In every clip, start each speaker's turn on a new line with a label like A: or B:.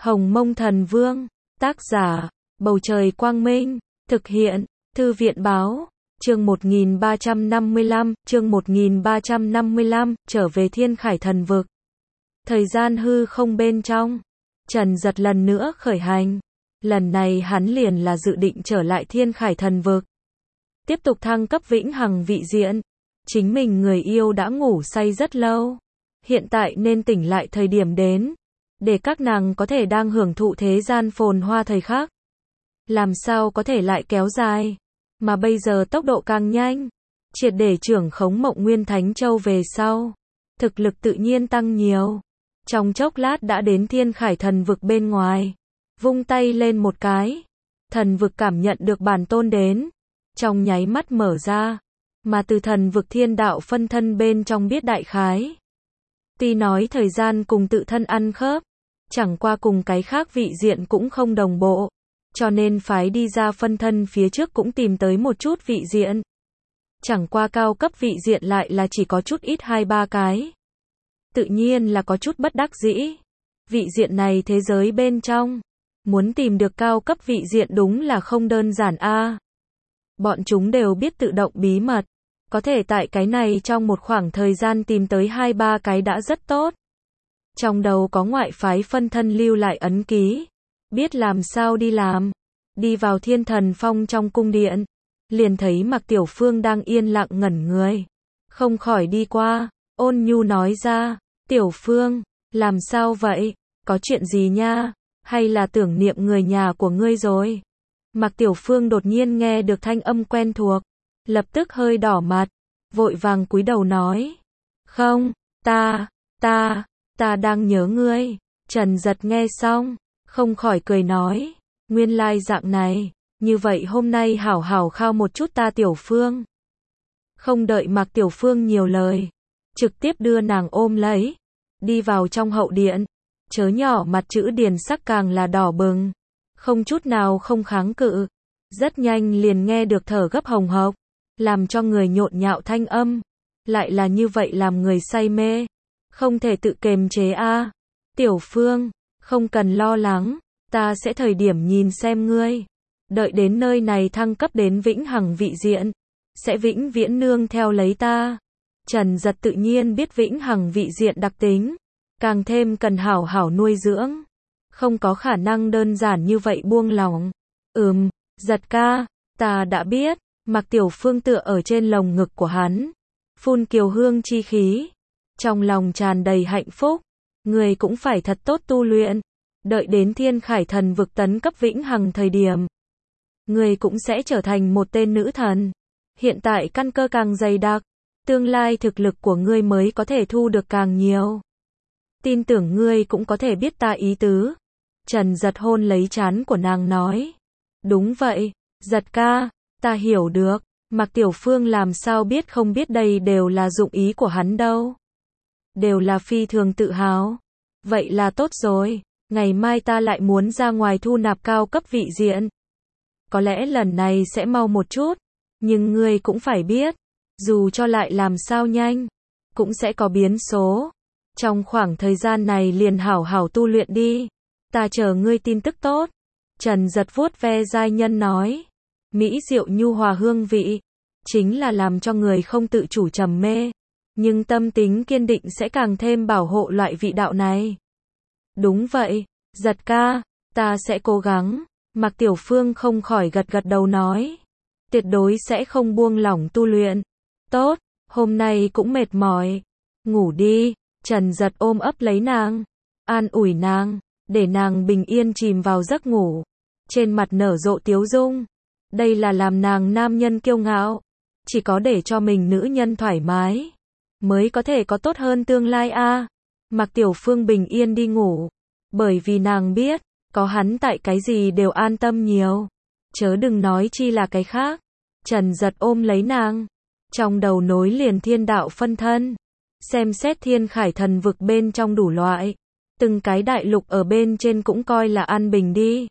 A: Hồng Mông Thần Vương, tác giả, Bầu Trời Quang Minh, thực hiện, Thư viện Báo, chương 1355, trở về Thiên Khải Thần Vực. Thời gian hư không bên trong, Trần Giật lần nữa khởi hành. Lần này hắn liền là dự định trở lại Thiên Khải Thần Vực. Tiếp tục thăng cấp vĩnh hằng vị diện. Chính mình người yêu đã ngủ say rất lâu. Hiện tại nên tỉnh lại thời điểm đến. Để các nàng có thể đang hưởng thụ thế gian phồn hoa thời khắc. Làm sao có thể lại kéo dài. Mà bây giờ tốc độ càng nhanh. Triệt để trưởng khống Mộng Nguyên Thánh Châu về sau. Thực lực tự nhiên tăng nhiều. Trong chốc lát đã đến Thiên Khải Thần Vực bên ngoài. Vung tay lên một cái. Thần vực cảm nhận được bản tôn đến. Trong nháy mắt mở ra. Mà từ thần vực thiên đạo phân thân bên trong biết đại khái. Tuy nói thời gian cùng tự thân ăn khớp. Chẳng qua cùng cái khác vị diện cũng không đồng bộ. Cho nên phái đi ra phân thân phía trước cũng tìm tới một chút vị diện. Chẳng qua cao cấp vị diện lại là chỉ có chút ít 2-3 cái. Tự nhiên là có chút bất đắc dĩ. Vị diện này thế giới bên trong. Muốn tìm được cao cấp vị diện đúng là không đơn giản a. Bọn chúng đều biết tự động bí mật. Có thể tại cái này trong một khoảng thời gian tìm tới 2-3 cái đã rất tốt. Trong đầu có ngoại phái phân thân lưu lại ấn ký. Biết làm sao đi làm. Đi vào Thiên Thần Phong trong cung điện. Liền thấy Mạc Tiểu Phương đang yên lặng ngẩn người. Không khỏi đi qua. Ôn nhu nói ra. Tiểu Phương, làm sao vậy? Có chuyện gì nha? Hay là tưởng niệm người nhà của ngươi rồi? Mạc Tiểu Phương đột nhiên nghe được thanh âm quen thuộc. Lập tức hơi đỏ mặt. Vội vàng cúi đầu nói. Không, ta đang nhớ ngươi. Trần Giật nghe xong. Không khỏi cười nói. Nguyên lai dạng này. Như vậy hôm nay hảo hảo khao một chút ta Tiểu Phương. Không đợi Mạc Tiểu Phương nhiều lời. Trực tiếp đưa nàng ôm lấy. Đi vào trong hậu điện. Chớ nhỏ mặt chữ điền sắc càng là đỏ bừng. Không chút nào không kháng cự. Rất nhanh liền nghe được thở gấp hồng hộc. Làm cho người nhộn nhạo thanh âm. Lại là như vậy làm người say mê. Không thể tự kiềm chế a. Tiểu Phương, không cần lo lắng. Ta sẽ thời điểm nhìn xem ngươi. Đợi đến nơi này thăng cấp đến vĩnh hằng vị diện. Sẽ vĩnh viễn nương theo lấy ta. Trần Giật tự nhiên biết vĩnh hằng vị diện đặc tính. Càng thêm cần hảo hảo nuôi dưỡng. Không có khả năng đơn giản như vậy buông lỏng. Giật ca, ta đã biết. Mạc Tiểu Phương tựa ở trên lồng ngực của hắn. Phun kiều hương chi khí. Trong lòng tràn đầy hạnh phúc. Người cũng phải thật tốt tu luyện. Đợi đến Thiên Khải Thần Vực tấn cấp vĩnh hằng thời điểm. Người cũng sẽ trở thành một tên nữ thần. Hiện tại căn cơ càng dày đặc. Tương lai thực lực của ngươi mới có thể thu được càng nhiều. Tin tưởng ngươi cũng có thể biết ta ý tứ. Trần Giật hôn lấy trán của nàng nói. Đúng vậy, Giật ca, ta hiểu được. Mạc Tiểu Phương làm sao biết không biết đây đều là dụng ý của hắn đâu. Đều là phi thường tự hào. Vậy là tốt rồi, ngày mai ta lại muốn ra ngoài thu nạp cao cấp vị diện. Có lẽ lần này sẽ mau một chút. Nhưng ngươi cũng phải biết. Dù cho lại làm sao nhanh. Cũng sẽ có biến số. Trong khoảng thời gian này liền hảo hảo tu luyện đi. Ta chờ ngươi tin tức tốt. Trần Giật vuốt ve giai nhân nói. Mỹ diệu nhu hòa hương vị. Chính là làm cho người không tự chủ trầm mê. Nhưng tâm tính kiên định sẽ càng thêm bảo hộ loại vị đạo này. Đúng vậy, Giật ca, ta sẽ cố gắng. Mạc Tiểu Phương không khỏi gật gật đầu nói. Tuyệt đối sẽ không buông lỏng tu luyện. Tốt, hôm nay cũng mệt mỏi. Ngủ đi. Trần Giật ôm ấp lấy nàng. An ủi nàng. Để nàng bình yên chìm vào giấc ngủ. Trên mặt nở rộ tiếu dung. Đây là làm nàng nam nhân kiêu ngạo. Chỉ có để cho mình nữ nhân thoải mái. Mới có thể có tốt hơn tương lai a. Mạc Tiểu Phương bình yên đi ngủ. Bởi vì nàng biết. Có hắn tại cái gì đều an tâm nhiều. Chớ đừng nói chi là cái khác. Trần Giật ôm lấy nàng. Trong đầu nối liền thiên đạo phân thân. Xem xét Thiên Khải Thần Vực bên trong đủ loại. Từng cái đại lục ở bên trên cũng coi là an bình đi.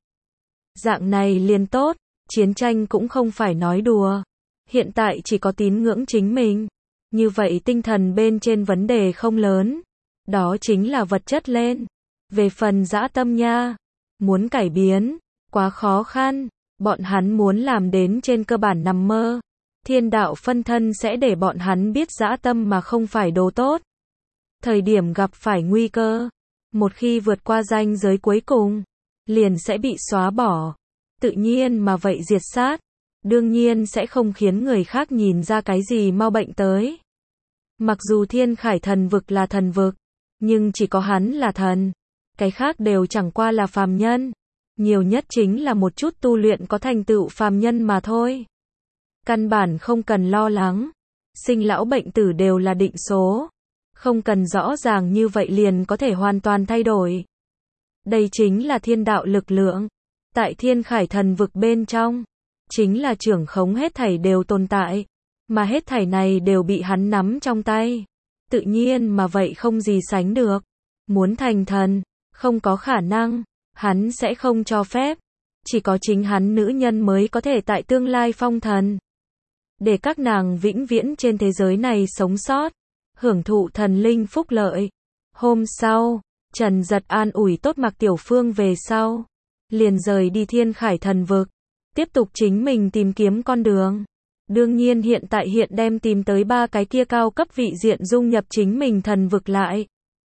A: Dạng này liền tốt. Chiến tranh cũng không phải nói đùa. Hiện tại chỉ có tín ngưỡng chính mình. Như vậy tinh thần bên trên vấn đề không lớn. Đó chính là vật chất lên. Về phần dã tâm nha, muốn cải biến, quá khó khăn, bọn hắn muốn làm đến trên cơ bản nằm mơ. Thiên đạo phân thân sẽ để bọn hắn biết dã tâm mà không phải đồ tốt. Thời điểm gặp phải nguy cơ, một khi vượt qua ranh giới cuối cùng, liền sẽ bị xóa bỏ. Tự nhiên mà vậy diệt sát, đương nhiên sẽ không khiến người khác nhìn ra cái gì mau bệnh tới. Mặc dù Thiên Khải Thần Vực là thần vực, nhưng chỉ có hắn là thần, cái khác đều chẳng qua là phàm nhân. Nhiều nhất chính là một chút tu luyện có thành tựu phàm nhân mà thôi. Căn bản không cần lo lắng, sinh lão bệnh tử đều là định số, không cần rõ ràng như vậy liền có thể hoàn toàn thay đổi. Đây chính là thiên đạo lực lượng, tại Thiên Khải Thần Vực bên trong, chính là trưởng khống hết thảy đều tồn tại, mà hết thảy này đều bị hắn nắm trong tay. Tự nhiên mà vậy không gì sánh được. Muốn thành thần, không có khả năng, hắn sẽ không cho phép. Chỉ có chính hắn nữ nhân mới có thể tại tương lai phong thần. Để các nàng vĩnh viễn trên thế giới này sống sót, hưởng thụ thần linh phúc lợi. Hôm sau, Trần Giật an ủi tốt Mạc Tiểu Phương về sau, liền rời đi Thiên Khải Thần Vực, tiếp tục chính mình tìm kiếm con đường. Đương nhiên hiện đem tìm tới 3 cái kia cao cấp vị diện dung nhập chính mình thần vực lại.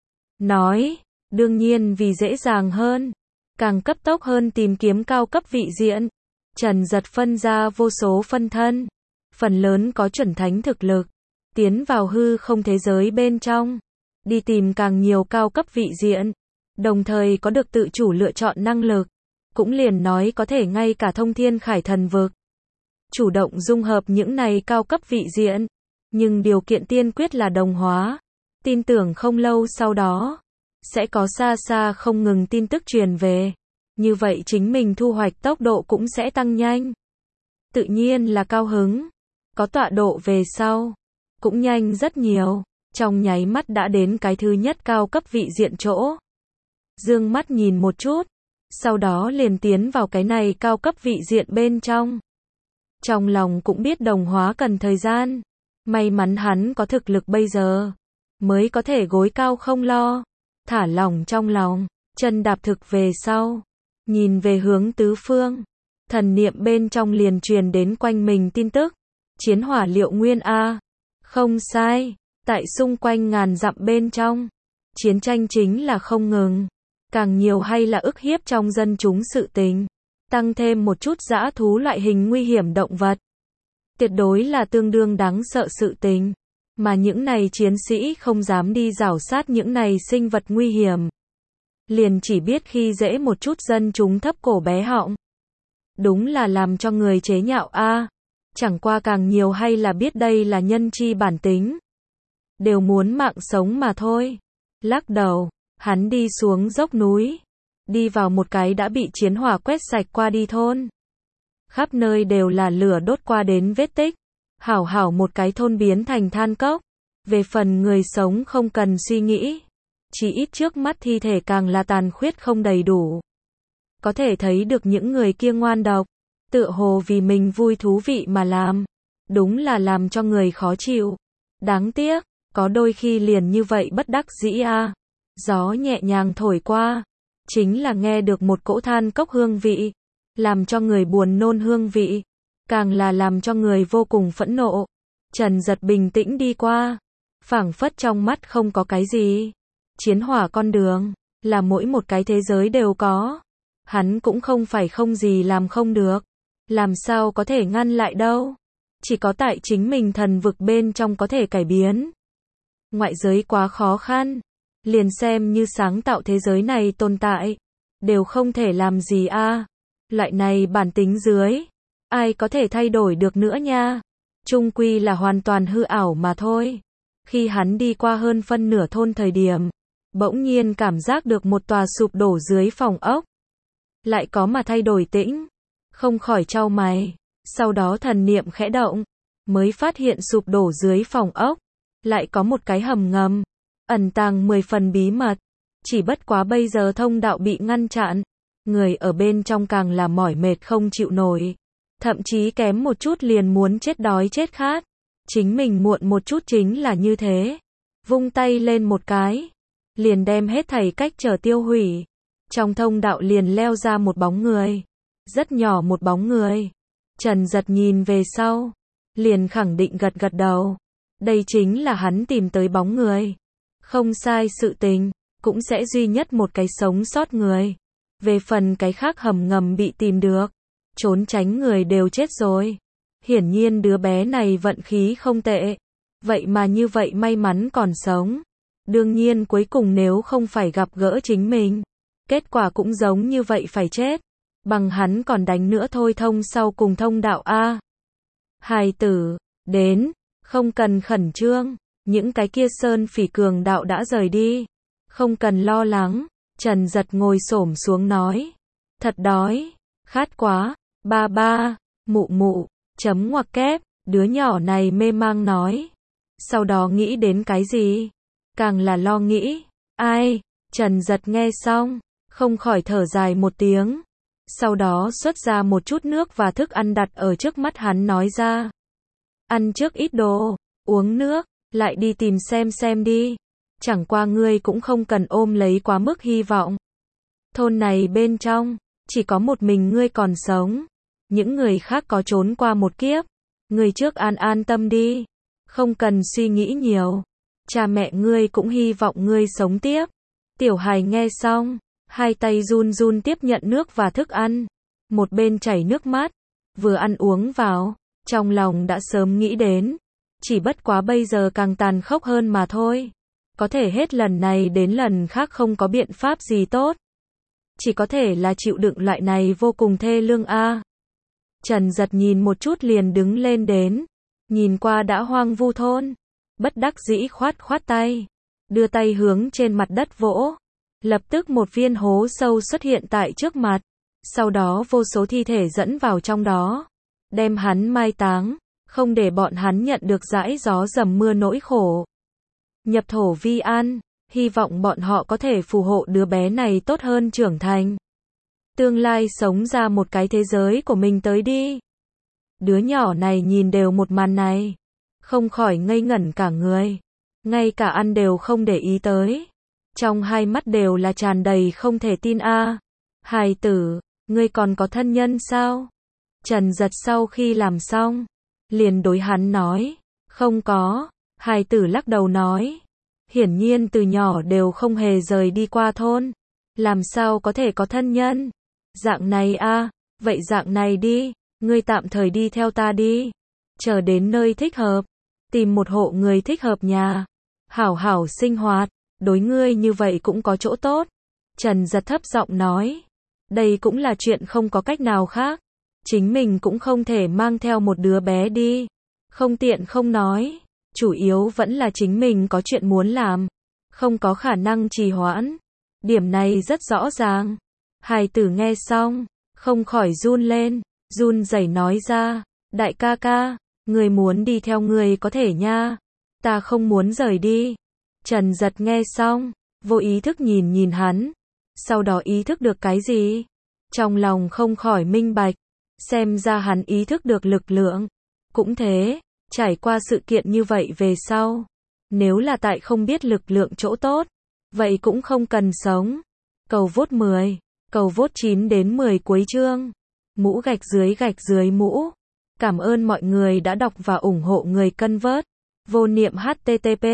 A: Nói, đương nhiên vì dễ dàng hơn, càng cấp tốc hơn tìm kiếm cao cấp vị diện, Trần Giật phân ra vô số phân thân, phần lớn có chuẩn thánh thực lực, tiến vào hư không thế giới bên trong, đi tìm càng nhiều cao cấp vị diện, đồng thời có được tự chủ lựa chọn năng lực, cũng liền nói có thể ngay cả thông Thiên Khải Thần Vực. Chủ động dung hợp những này cao cấp vị diện, nhưng điều kiện tiên quyết là đồng hóa. Tin tưởng không lâu sau đó, sẽ có xa xa không ngừng tin tức truyền về. Như vậy chính mình thu hoạch tốc độ cũng sẽ tăng nhanh. Tự nhiên là cao hứng. Có tọa độ về sau, cũng nhanh rất nhiều. Trong nháy mắt đã đến cái thứ nhất cao cấp vị diện chỗ. Dương mắt nhìn một chút, sau đó liền tiến vào cái này cao cấp vị diện bên trong. Trong lòng cũng biết đồng hóa cần thời gian. May mắn hắn có thực lực bây giờ, mới có thể gối cao không lo, thả lỏng trong lòng, chân đạp thực về sau, nhìn về hướng tứ phương, thần niệm bên trong liền truyền đến quanh mình tin tức. Chiến hỏa liệu nguyên A. Không sai, tại xung quanh ngàn dặm bên trong, chiến tranh chính là không ngừng, càng nhiều hay là ức hiếp trong dân chúng sự tình, tăng thêm một chút dã thú loại hình nguy hiểm động vật. Tuyệt đối là tương đương đáng sợ sự tình, mà những này chiến sĩ không dám đi rảo sát những này sinh vật nguy hiểm. Liền chỉ biết khi dễ một chút dân chúng thấp cổ bé họng. Đúng là làm cho người chế nhạo a. Chẳng qua càng nhiều hay là biết đây là nhân chi bản tính. Đều muốn mạng sống mà thôi. Lắc đầu, hắn đi xuống dốc núi, đi vào một cái đã bị chiến hỏa quét sạch qua đi thôn. Khắp nơi đều là lửa đốt qua đến vết tích. Hảo hảo một cái thôn biến thành than cốc. Về phần người sống không cần suy nghĩ. Chỉ ít trước mắt thi thể càng là tàn khuyết không đầy đủ. Có thể thấy được những người kia ngoan độc, tựa hồ vì mình vui thú vị mà làm. Đúng là làm cho người khó chịu. Đáng tiếc, có đôi khi liền như vậy bất đắc dĩ a. Gió nhẹ nhàng thổi qua, chính là nghe được một cỗ than cốc hương vị, làm cho người buồn nôn hương vị, càng là làm cho người vô cùng phẫn nộ. Trần Giật bình tĩnh đi qua, phảng phất trong mắt không có cái gì. Chiến hỏa con đường, là mỗi một cái thế giới đều có. Hắn cũng không phải không gì làm không được. Làm sao có thể ngăn lại đâu. Chỉ có tại chính mình thần vực bên trong có thể cải biến. Ngoại giới quá khó khăn. Liền xem như sáng tạo thế giới này tồn tại, đều không thể làm gì a. Loại này bản tính dưới, ai có thể thay đổi được nữa nha. Chung quy là hoàn toàn hư ảo mà thôi. Khi hắn đi qua hơn phân nửa thôn thời điểm, bỗng nhiên cảm giác được một tòa sụp đổ dưới phòng ốc. Lại có mà thay đổi tĩnh, không khỏi chau mày. Sau đó thần niệm khẽ động, mới phát hiện sụp đổ dưới phòng ốc, lại có một cái hầm ngầm, ẩn tàng 10 phần bí mật. Chỉ bất quá bây giờ thông đạo bị ngăn chặn, người ở bên trong càng là mỏi mệt không chịu nổi. Thậm chí kém một chút liền muốn chết đói chết khát. Chính mình muộn một chút chính là như thế. Vung tay lên một cái, liền đem hết thảy cách trở tiêu hủy. Trong thông đạo liền leo ra một bóng người. Rất nhỏ một bóng người. Trần Giật nhìn về sau. Liền khẳng định gật gật đầu. Đây chính là hắn tìm tới bóng người. Không sai, sự tình cũng sẽ duy nhất một cái sống sót người. Về phần cái khác hầm ngầm bị tìm được, trốn tránh người đều chết rồi. Hiển nhiên đứa bé này vận khí không tệ. Vậy mà như vậy may mắn còn sống. Đương nhiên cuối cùng nếu không phải gặp gỡ chính mình, kết quả cũng giống như vậy phải chết. Bằng hắn còn đánh nữa thôi. Thông sau cùng thông đạo A. Hài tử, đến, không cần khẩn trương. Những cái kia sơn phỉ cường đạo đã rời đi. Không cần lo lắng. Trần Giật ngồi xổm xuống nói. Thật đói, khát quá. Ba ba, mụ mụ, chấm ngoặc kép. Đứa nhỏ này mê mang nói. Sau đó nghĩ đến cái gì? Càng là lo nghĩ. Ai? Trần Giật nghe xong, không khỏi thở dài một tiếng. Sau đó xuất ra một chút nước và thức ăn đặt ở trước mắt hắn nói ra. Ăn trước ít đồ, uống nước, lại đi tìm xem đi. Chẳng qua ngươi cũng không cần ôm lấy quá mức hy vọng. Thôn này bên trong, chỉ có một mình ngươi còn sống. Những người khác có trốn qua một kiếp. Ngươi trước an tâm đi. Không cần suy nghĩ nhiều. Cha mẹ ngươi cũng hy vọng ngươi sống tiếp. Tiểu hài nghe xong, hai tay run run tiếp nhận nước và thức ăn. Một bên chảy nước mắt, vừa ăn uống vào, trong lòng đã sớm nghĩ đến. Chỉ bất quá bây giờ càng tàn khốc hơn mà thôi. Có thể hết lần này đến lần khác không có biện pháp gì tốt. Chỉ có thể là chịu đựng loại này vô cùng thê lương a. Trần Giật nhìn một chút liền đứng lên đến. Nhìn qua đã hoang vu thôn. Bất đắc dĩ khoát tay. Đưa tay hướng trên mặt đất vỗ. Lập tức một viên hố sâu xuất hiện tại trước mặt. Sau đó vô số thi thể dẫn vào trong đó. Đem hắn mai táng. Không để bọn hắn nhận được dãi gió dầm mưa nỗi khổ. Nhập thổ vi an. Hy vọng bọn họ có thể phù hộ đứa bé này tốt hơn trưởng thành. Tương lai sống ra một cái thế giới của mình tới đi. Đứa nhỏ này nhìn đều một màn này. Không khỏi ngây ngẩn cả người. Ngay cả ăn đều không để ý tới. Trong hai mắt đều là tràn đầy không thể tin a. Hài tử, ngươi còn có thân nhân sao? Trần Giật sau khi làm xong, liền đối hắn nói. Không có. Hài tử lắc đầu nói. Hiển nhiên từ nhỏ đều không hề rời đi qua thôn. Làm sao có thể có thân nhân? Dạng này a, vậy dạng này đi. Ngươi tạm thời đi theo ta đi. Chờ đến nơi thích hợp. Tìm một hộ người thích hợp nhà. Hảo hảo sinh hoạt. Đối ngươi như vậy cũng có chỗ tốt. Trần Giật thấp giọng nói. Đây cũng là chuyện không có cách nào khác. Chính mình cũng không thể mang theo một đứa bé đi. Không tiện không nói. Chủ yếu vẫn là chính mình có chuyện muốn làm. Không có khả năng trì hoãn. Điểm này rất rõ ràng. Hài tử nghe xong, không khỏi run lên. Run rẩy nói ra. Đại ca ca, người muốn đi theo người có thể nha. Ta không muốn rời đi. Trần Giật nghe xong, vô ý thức nhìn hắn. Sau đó ý thức được cái gì? Trong lòng không khỏi minh bạch. Xem ra hắn ý thức được lực lượng. Cũng thế, trải qua sự kiện như vậy về sau. Nếu là tại không biết lực lượng chỗ tốt, vậy cũng không cần sống. Cầu vote 10, cầu vote 9 đến 10 cuối chương. Mũ gạch dưới mũ. Cảm ơn mọi người đã đọc và ủng hộ người cân vớt. Vô niệm http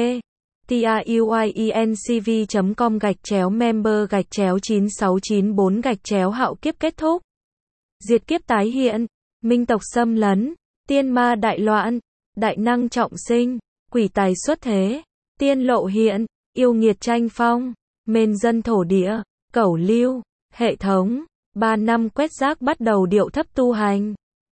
A: truyencv.com/member/9694 hạo kiếp kết thúc. Diệt kiếp tái hiện, minh tộc xâm lấn, tiên ma đại loạn, đại năng trọng sinh, quỷ tài xuất thế, tiên lộ hiện, yêu nghiệt tranh phong, mên dân thổ địa, cẩu lưu, hệ thống, 3 năm quét rác bắt đầu điệu thấp tu hành.